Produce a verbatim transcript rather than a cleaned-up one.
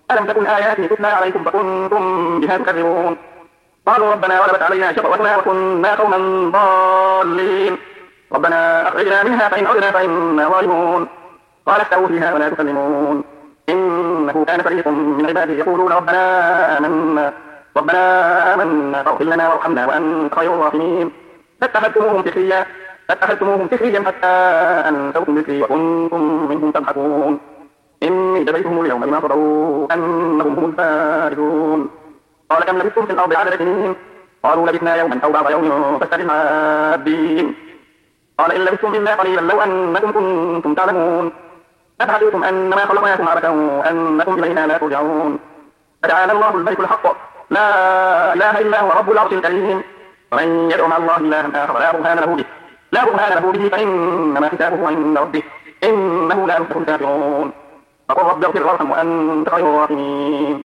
ألم تكن آياتي تتلى عليكم فكنتم بها تكذبون قالوا ربنا غلبت علينا شقوتنا وكنا قوما ضالين ربنا أخرجنا منها فإن عدنا فإنا ظالمون قال اخسئوا فيها ولا تكلمون إنه كان فريق من عبادي يقولون ربنا آمنا ربنا آمنا فاغفر لنا وارحمنا وأنت خير الراحمين فاتخذتموهم سخريا فاتخذتموهم سخريا حتى أنسوكم ذكري وكنتم منهم تضحكون إني جزيتهم اليوم بما صبروا أنهم هم الفائزون قال كم لبثتم في الأرض عدد سنين قالوا لبثنا يوما أو بعض يوم فاسأل العادين قال إن لبثتم إلا قليلا لو أنكم كنتم تعلمون أفحسبتم أنما خلقناكم عبثا وأنكم إلينا لا ترجعون فتعالى الله الملك الحق لا إله إلا هو رب العرش الكريم ومن يدعو مع الله إلها آخر لا برهان له به لا برهان له به فإنما حسابه عند ربه إنه لا يفلح الكافرون فقل رب اغفر وارحم وأنت خير الراحمين